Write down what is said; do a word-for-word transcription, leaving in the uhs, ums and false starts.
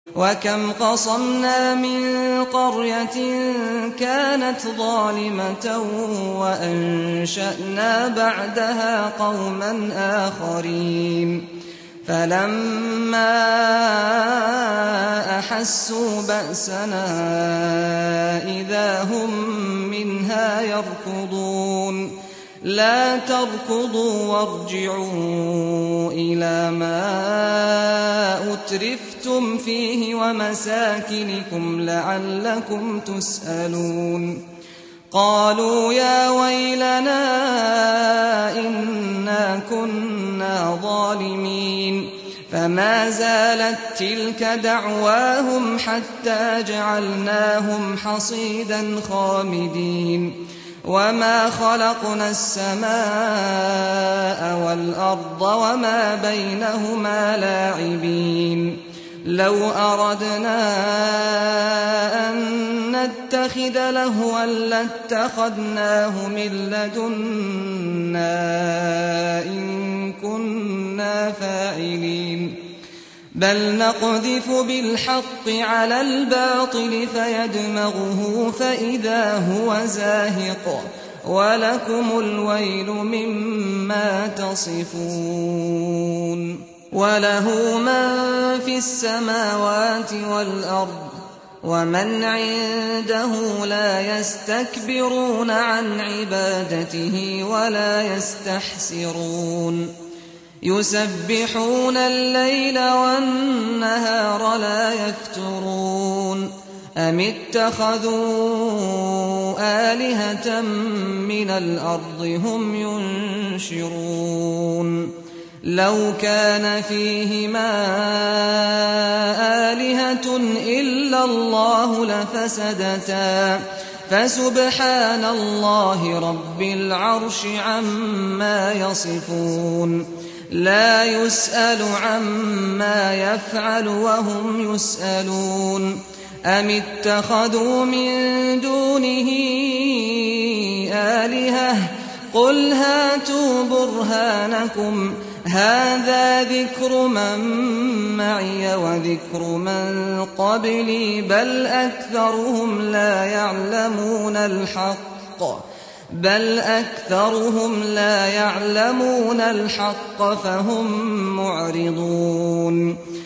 وكم قصمنا من قرية كانت ظالمة وأنشأنا بعدها قوما آخرين فلما أحسوا بأسنا إذا هم منها يركضون لا تركضوا وارجعوا إلى ما أترفتم فيه ومساكنكم لعلكم تسألون قالوا يا ويلنا إنا كنا ظالمين فما زالت تلك دعواهم حتى جعلناهم حصيدا خامدين وما خلقنا السماء والأرض وما بينهما لاعبين لو أردنا أن نتخذ لهوا لاتخذناه من لدنا إن كنا فاعلين بل نقذف بالحق على الباطل فيدمغه فإذا هو زاهق ولكم الويل مما تصفون وله من في السماوات والأرض ومن عنده لا يستكبرون عن عبادته ولا يستحسرون يسبحون الليل والنهار لا يفترون أم اتخذوا آلهة من الأرض هم ينشرون لو كان فيهما آلهة إلا الله لفسدتا فسبحان الله رب العرش عما يصفون لا يسأل عما يفعل وهم يسألون أم اتخذوا من دونه آلهة قل هاتوا برهانكم هذا ذكر من معي وذكر من قبلي بل أكثرهم لا يعلمون الحق بل أكثرهم لا يعلمون الحق فهم معرضون